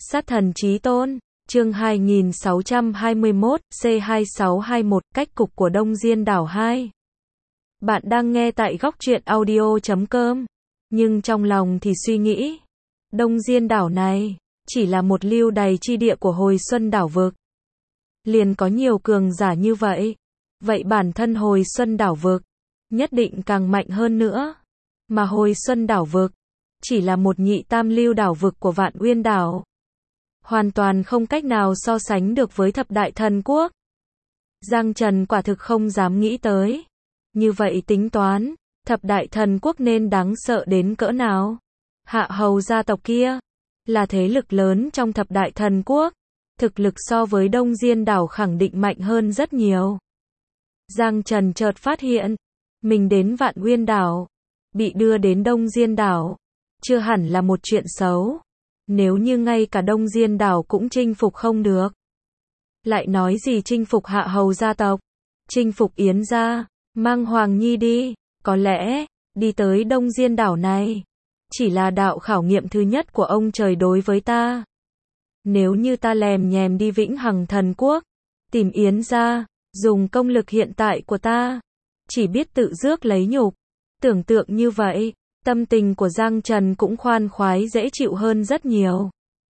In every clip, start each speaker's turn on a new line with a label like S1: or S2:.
S1: Sát thần chí tôn, chương 2621, C2621, cách cục của Đông Diên đảo 2. Bạn đang nghe tại góc truyện audio.com, nhưng trong lòng thì suy nghĩ, Đông Diên đảo này, chỉ là một lưu đày chi địa của Hồi Xuân đảo vực. Liền có nhiều cường giả như vậy. Vậy bản thân Hồi Xuân đảo vực, nhất định càng mạnh hơn nữa. Mà Hồi Xuân đảo vực, chỉ là một nhị tam lưu đảo vực của Vạn Uyên đảo. Hoàn toàn không cách nào so sánh được với thập đại thần quốc. Giang Trần quả thực không dám nghĩ tới. Như vậy tính toán, thập đại thần quốc nên đáng sợ đến cỡ nào? Hạ hầu gia tộc kia, là thế lực lớn trong thập đại thần quốc. Thực lực so với Đông Diên đảo khẳng định mạnh hơn rất nhiều. Giang Trần chợt phát hiện, mình đến Vạn Uyên đảo, bị đưa đến Đông Diên đảo, chưa hẳn là một chuyện xấu. Nếu như ngay cả Đông Diên đảo cũng chinh phục không được, lại nói gì chinh phục Hạ hầu gia tộc, chinh phục Yến gia, mang Hoàng Nhi đi, có lẽ, đi tới Đông Diên đảo này, chỉ là đạo khảo nghiệm thứ nhất của ông trời đối với ta. Nếu như ta lèm nhèm đi Vĩnh Hằng thần quốc, tìm Yến gia, dùng công lực hiện tại của ta, chỉ biết tự rước lấy nhục. Tưởng tượng như vậy, tâm tình của Giang Trần cũng khoan khoái dễ chịu hơn rất nhiều.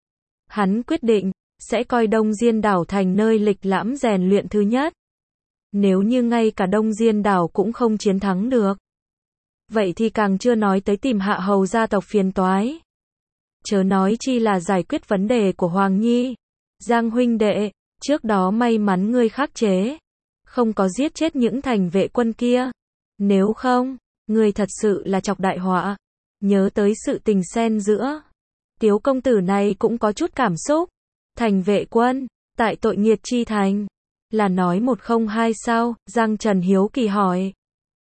S1: Hắn quyết định, sẽ coi Đông Diên đảo thành nơi lịch lãm rèn luyện thứ nhất. Nếu như ngay cả Đông Diên đảo cũng không chiến thắng được, vậy thì càng chưa nói tới tìm Hạ hầu gia tộc phiền toái. Chớ nói chi là giải quyết vấn đề của Hoàng Nhi. Giang huynh đệ, trước đó may mắn ngươi khắc chế, không có giết chết những thành vệ quân kia. Nếu không, ngươi thật sự là chọc đại họa. Nhớ tới sự tình xen giữa Tiếu công tử này cũng có chút cảm xúc. Thành vệ quân, tại tội nghiệt chi thành, là nói 102 sao? Giang Trần hiếu kỳ hỏi.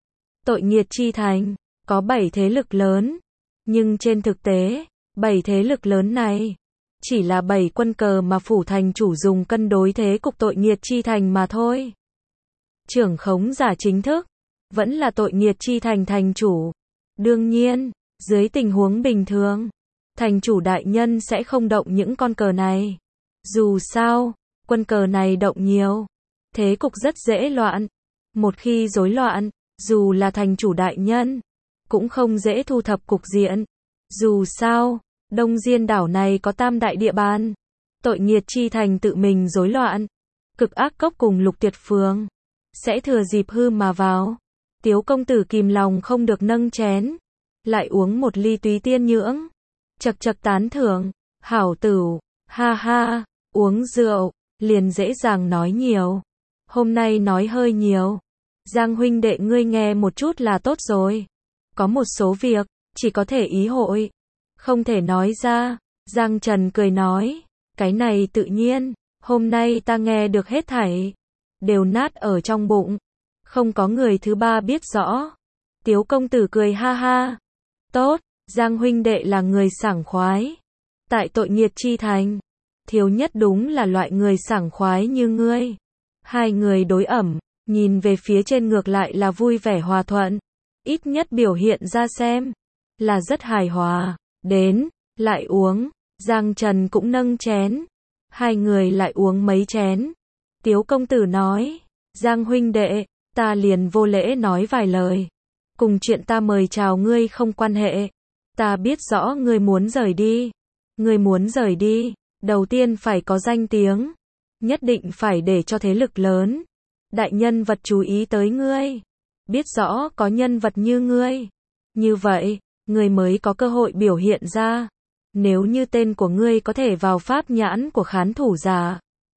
S1: Tội nghiệt chi thành, có 7 thế lực lớn. Nhưng trên thực tế, 7 thế lực lớn này, chỉ là 7 quân cờ mà phủ thành chủ dùng cân đối thế cục tội nghiệt chi thành mà thôi. Trưởng khống giả chính thức, vẫn là tội nghiệt chi thành thành chủ. Đương nhiên, dưới tình huống bình thường, thành chủ đại nhân sẽ không động những con cờ này. Dù sao, quân cờ này động nhiều, thế cục rất dễ loạn. Một khi rối loạn, dù là thành chủ đại nhân, cũng không dễ thu thập cục diện. Dù sao, Đông Diên đảo này có tam đại địa bàn. Tội nghiệt chi thành tự mình rối loạn, Cực Ác Cốc cùng Lục Tuyệt Phường sẽ thừa dịp hư mà vào. Tiếu công tử kìm lòng không được nâng chén, lại uống một ly túy tiên nhưỡng. Chậc chậc tán thưởng, hảo tửu, ha ha, uống rượu, liền dễ dàng nói nhiều. Hôm nay nói hơi nhiều. Giang huynh đệ ngươi nghe một chút là tốt rồi. Có một số việc, chỉ có thể ý hội, không thể nói ra. Giang Trần cười nói, cái này tự nhiên, hôm nay ta nghe được hết thảy, đều nát ở trong bụng. Không có người thứ ba biết rõ. Tiếu công tử cười ha ha. Tốt, Giang huynh đệ là người sảng khoái. Tại tội nghiệt chi thành, thiếu nhất đúng là loại người sảng khoái như ngươi. Hai người đối ẩm, nhìn về phía trên ngược lại là vui vẻ hòa thuận. Ít nhất biểu hiện ra xem, là rất hài hòa. Đến, lại uống. Giang Trần cũng nâng chén. Hai người lại uống mấy chén. Tiếu công tử nói, Giang huynh đệ, ta liền vô lễ nói vài lời. Cùng chuyện ta mời chào ngươi không quan hệ. Ta biết rõ ngươi muốn rời đi. Ngươi muốn rời đi, đầu tiên phải có danh tiếng. Nhất định phải để cho thế lực lớn, đại nhân vật chú ý tới ngươi. Biết rõ có nhân vật như ngươi. Như vậy, ngươi mới có cơ hội biểu hiện ra. Nếu như tên của ngươi có thể vào pháp nhãn của khán thủ giả,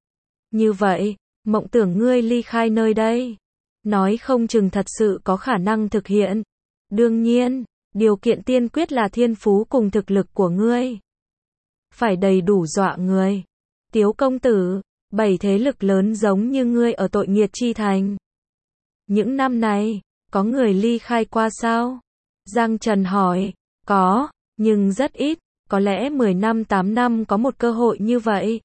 S1: như vậy, mộng tưởng ngươi ly khai nơi đây, nói không chừng thật sự có khả năng thực hiện. Đương nhiên, điều kiện tiên quyết là thiên phú cùng thực lực của ngươi phải đầy đủ dọa người. Tiếu công tử, 7 thế lực lớn giống như ngươi ở tội nghiệt chi thành, những năm này, có người ly khai qua sao? Giang Trần hỏi. Có, nhưng rất ít, có lẽ 10 năm 8 năm có một cơ hội như vậy.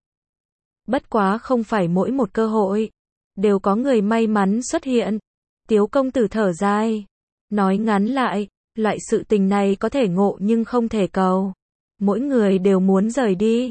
S1: Bất quá không phải mỗi một cơ hội đều có người may mắn xuất hiện. Tiếu công tử thở dài, nói ngắn lại, loại sự tình này có thể ngộ nhưng không thể cầu. Mỗi người đều muốn rời đi,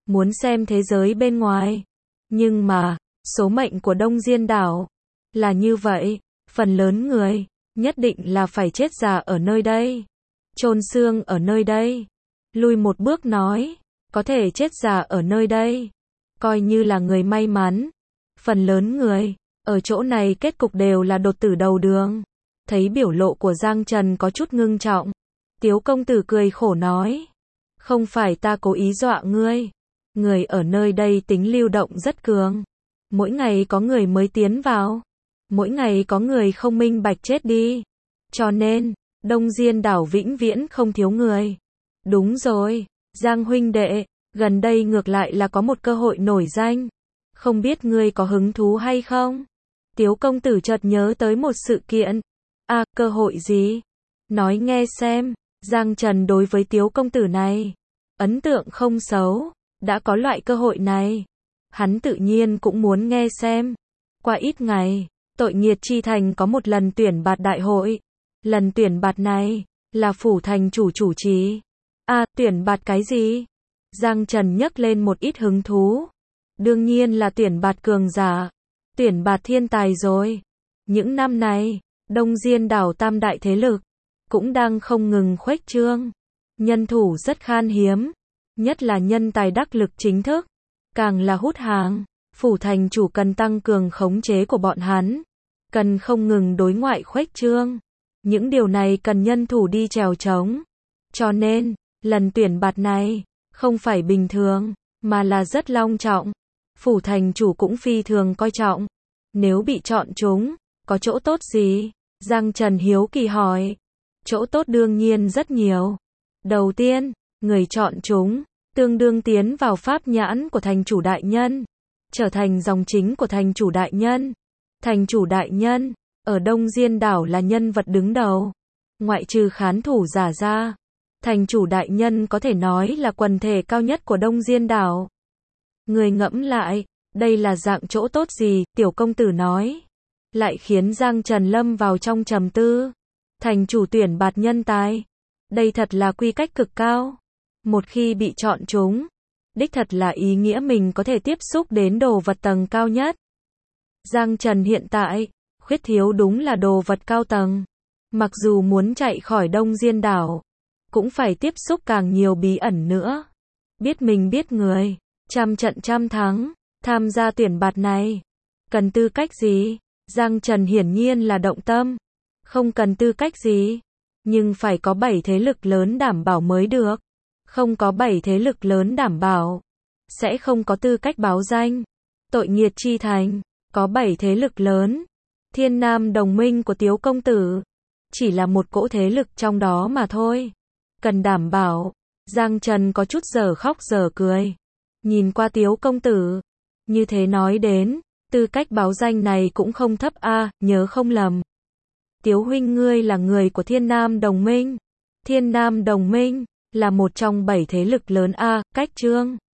S1: muốn xem thế giới bên ngoài. Nhưng mà, số mệnh của Đông Diên đảo là như vậy, phần lớn người nhất định là phải chết già ở nơi đây, chôn xương ở nơi đây. Lui một bước nói, có thể chết già ở nơi đây, coi như là người may mắn. Phần lớn người ở chỗ này kết cục đều là đột tử đầu đường. Thấy biểu lộ của Giang Trần có chút ngưng trọng, Tiếu công tử cười khổ nói, không phải ta cố ý dọa ngươi. Người ở nơi đây tính lưu động rất cường. Mỗi ngày có người mới tiến vào, mỗi ngày có người không minh bạch chết đi. Cho nên, Đông Diên đảo vĩnh viễn không thiếu người. Đúng rồi, Giang huynh đệ, gần đây ngược lại là có một cơ hội nổi danh. Không biết ngươi có hứng thú hay không? Tiếu công tử chợt nhớ tới một sự kiện. À, cơ hội gì? Nói nghe xem. Giang Trần đối với Tiếu công tử này, ấn tượng không xấu. Đã có loại cơ hội này, hắn tự nhiên cũng muốn nghe xem. Qua ít ngày, Tội Nghiệt Chi Thành có một lần tuyển bạt đại hội. Lần tuyển bạt này, là phủ thành chủ chủ trì. À, tuyển bạt cái gì? Giang Trần nhấc lên một ít hứng thú. Đương nhiên là tuyển bạt cường giả, tuyển bạt thiên tài rồi. Những năm này, Đông Diên đảo tam đại thế lực cũng đang không ngừng khuếch trương. Nhân thủ rất khan hiếm, nhất là nhân tài đắc lực chính thức, càng là hút hàng. Phủ thành chủ cần tăng cường khống chế của bọn hắn, cần không ngừng đối ngoại khuếch trương. Những điều này cần nhân thủ đi chèo chống. Cho nên, lần tuyển bạt này, không phải bình thường, mà là rất long trọng. Phủ thành chủ cũng phi thường coi trọng. Nếu bị chọn chúng, có chỗ tốt gì? Giang Trần hiếu kỳ hỏi. Chỗ tốt đương nhiên rất nhiều. Đầu tiên, người chọn chúng, tương đương tiến vào pháp nhãn của thành chủ đại nhân, trở thành dòng chính của thành chủ đại nhân. Thành chủ đại nhân, ở Đông Diên đảo là nhân vật đứng đầu. Ngoại trừ khán thủ giả ra, thành chủ đại nhân có thể nói là quần thể cao nhất của Đông Diên đảo. Người ngẫm lại, đây là dạng chỗ tốt gì? Tiểu công tử nói. Lại khiến Giang Trần lâm vào trong trầm tư. Thành chủ tuyển bạt nhân tài, đây thật là quy cách cực cao. Một khi bị chọn chúng, đích thật là ý nghĩa mình có thể tiếp xúc đến đồ vật tầng cao nhất. Giang Trần hiện tại, khuyết thiếu đúng là đồ vật cao tầng. Mặc dù muốn chạy khỏi Đông Diên đảo, cũng phải tiếp xúc càng nhiều bí ẩn nữa. Biết mình biết người, trăm trận trăm thắng, tham gia tuyển bạt này. Cần tư cách gì? Giang Trần hiển nhiên là động tâm. Không cần tư cách gì, nhưng phải có 7 thế lực lớn đảm bảo mới được. Không có 7 thế lực lớn đảm bảo, sẽ không có tư cách báo danh. Tội Nghiệt Chi Thành, có 7 thế lực lớn. Thiên Nam đồng minh của Tiếu công tử, chỉ là một cỗ thế lực trong đó mà thôi. Cần đảm bảo. Giang Trần có chút giờ khóc giờ cười. Nhìn qua Tiếu công tử, như thế nói đến, tư cách báo danh này cũng không thấp a, nhớ không lầm. Tiếu huynh ngươi là người của Thiên Nam đồng minh. Thiên Nam đồng minh là một trong 7 thế lực lớn a, cách trương.